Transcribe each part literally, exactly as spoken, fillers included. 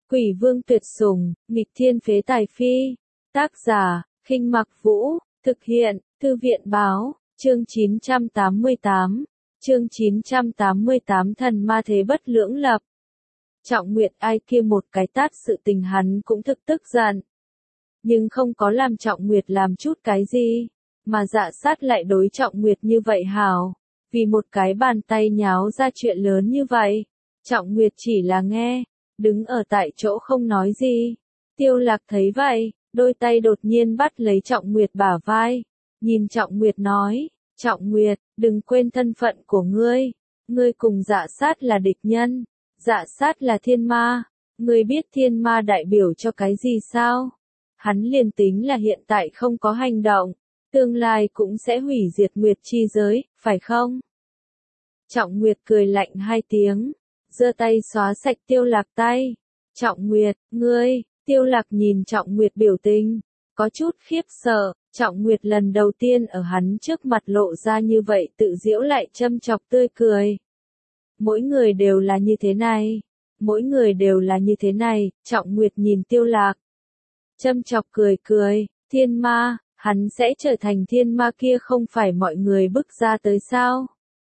Quỷ vương tuyệt sủng, nghịch thiên phế tài phi. Tác giả, Khinh Mặc Vũ, thực hiện, Thư viện báo, chương chín trăm tám mươi tám, chương chín trăm tám mươi tám thần ma thế bất lưỡng lập. Trọng Nguyệt ai kia một cái tát sự tình hắn cũng thực tức giận. Nhưng không có làm Trọng Nguyệt làm chút cái gì, mà Dạ Sát lại đối Trọng Nguyệt như vậy hảo. Vì một cái bàn tay nháo ra chuyện lớn như vậy, Trọng Nguyệt chỉ là nghe, đứng ở tại chỗ không nói gì. Tiêu Lạc thấy vậy, đôi tay đột nhiên bắt lấy Trọng Nguyệt bả vai, nhìn Trọng Nguyệt nói, Trọng Nguyệt, đừng quên thân phận của ngươi, ngươi cùng Dạ Sát là địch nhân, Dạ Sát là thiên ma, ngươi biết thiên ma đại biểu cho cái gì sao? Hắn liền tính là hiện tại không có hành động, tương lai cũng sẽ hủy diệt Nguyệt chi giới, phải không? Trọng Nguyệt cười lạnh hai tiếng, giơ tay xóa sạch Tiêu Lạc tay. Trọng Nguyệt, ngươi, Tiêu Lạc nhìn Trọng Nguyệt biểu tình, có chút khiếp sợ, Trọng Nguyệt lần đầu tiên ở hắn trước mặt lộ ra như vậy tự giễu lại châm chọc tươi cười. Mỗi người đều là như thế này, mỗi người đều là như thế này, Trọng Nguyệt nhìn Tiêu Lạc. Châm chọc cười cười, thiên ma, hắn sẽ trở thành thiên ma kia không phải mọi người bức ra tới sao?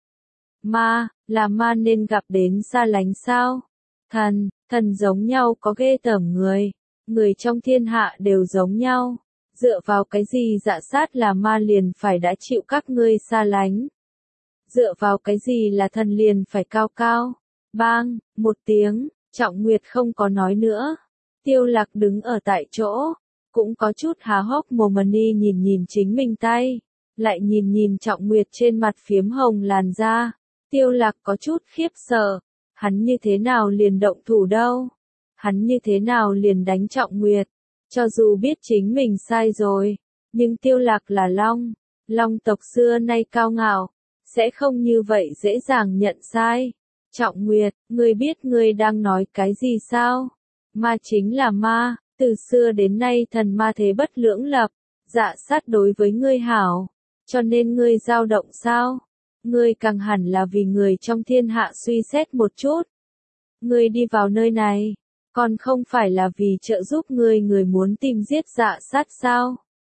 Ma, là ma nên gặp đến xa lánh sao? Thần, thần giống nhau có ghê tởm người, người trong thiên hạ đều giống nhau. Dựa vào cái gì Dạ Sát là ma liền phải đã chịu các ngươi xa lánh? Dựa vào cái gì là thần liền phải cao cao? Bang, một tiếng, Trọng Nguyệt không có nói nữa. Tiêu Lạc đứng ở tại chỗ, cũng có chút há hốc mồm đi nhìn nhìn chính mình tay, lại nhìn nhìn Trọng Nguyệt trên mặt phiếm hồng làn da. Tiêu Lạc có chút khiếp sợ, hắn như thế nào liền động thủ đâu? Hắn như thế nào liền đánh Trọng Nguyệt? Cho dù biết chính mình sai rồi, nhưng Tiêu Lạc là Long, Long tộc xưa nay cao ngạo, sẽ không như vậy dễ dàng nhận sai. Trọng Nguyệt, ngươi biết ngươi đang nói cái gì sao? Ma chính là ma, từ xưa đến nay thần ma thế bất lưỡng lập, Dạ Sát đối với ngươi hảo, cho nên ngươi dao động sao? Ngươi càng hẳn là vì người trong thiên hạ suy xét một chút. Ngươi đi vào nơi này, còn không phải là vì trợ giúp ngươi người muốn tìm giết Dạ Sát sao?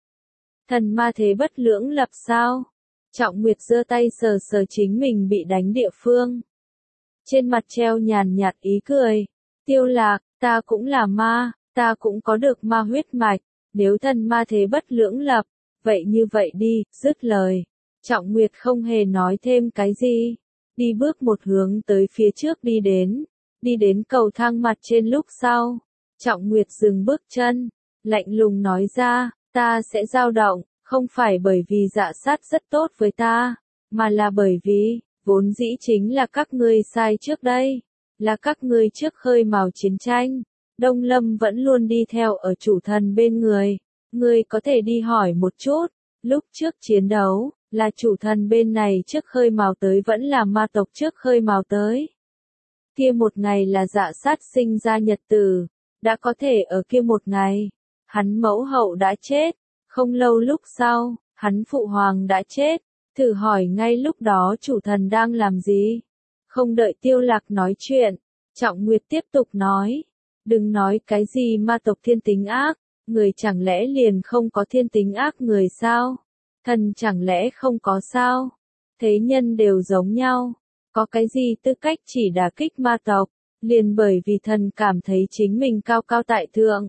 Thần ma thế bất lưỡng lập sao? Trọng Nguyệt giơ tay sờ sờ chính mình bị đánh địa phương. Trên mặt treo nhàn nhạt ý cười. Tiêu Lạc, ta cũng là ma, ta cũng có được ma huyết mạch, nếu thần ma thế bất lưỡng lập, vậy như vậy đi, dứt lời. Trọng Nguyệt không hề nói thêm cái gì, đi bước một hướng tới phía trước đi đến, đi đến cầu thang mặt trên lúc sau. Trọng Nguyệt dừng bước chân, lạnh lùng nói ra, ta sẽ dao động, không phải bởi vì Dạ Sát rất tốt với ta, mà là bởi vì, vốn dĩ chính là các ngươi sai trước đây, là các ngươi trước khơi mào chiến tranh. Đông Lâm vẫn luôn đi theo ở chủ thần bên người, ngươi có thể đi hỏi một chút, lúc trước chiến đấu, là chủ thần bên này trước khơi mào tới vẫn là ma tộc trước khơi mào tới. Kia một ngày là Dạ Sát sinh ra nhật tử, đã có thể ở kia một ngày, hắn mẫu hậu đã chết, không lâu lúc sau, hắn phụ hoàng đã chết, thử hỏi ngay lúc đó chủ thần đang làm gì? Không đợi Tiêu Lạc nói chuyện, Trọng Nguyệt tiếp tục nói, đừng nói cái gì ma tộc thiên tính ác, người chẳng lẽ liền không có thiên tính ác người sao? Thần chẳng lẽ không có sao? Thế nhân đều giống nhau, có cái gì tư cách chỉ đả kích ma tộc, liền bởi vì thần cảm thấy chính mình cao cao tại thượng.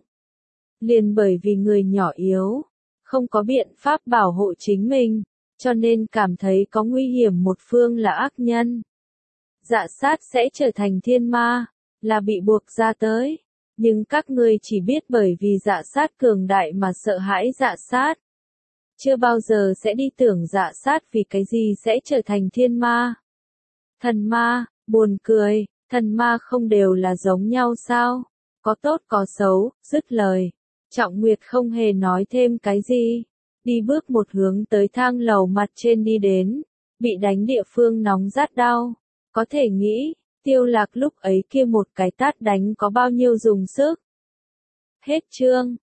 Liền bởi vì người nhỏ yếu, không có biện pháp bảo hộ chính mình, cho nên cảm thấy có nguy hiểm một phương là ác nhân. Dạ Sát sẽ trở thành thiên ma, là bị buộc ra tới, nhưng các ngươi chỉ biết bởi vì Dạ Sát cường đại mà sợ hãi Dạ Sát. Chưa bao giờ sẽ đi tưởng Dạ Sát vì cái gì sẽ trở thành thiên ma. Thần ma, buồn cười, thần ma không đều là giống nhau sao? Có tốt có xấu, dứt lời. Trọng Nguyệt không hề nói thêm cái gì, đi bước một hướng tới thang lầu mặt trên đi đến, bị đánh địa phương nóng rát đau. Có thể nghĩ, Tiêu Lạc lúc ấy kia một cái tát đánh có bao nhiêu dùng sức. Hết chương.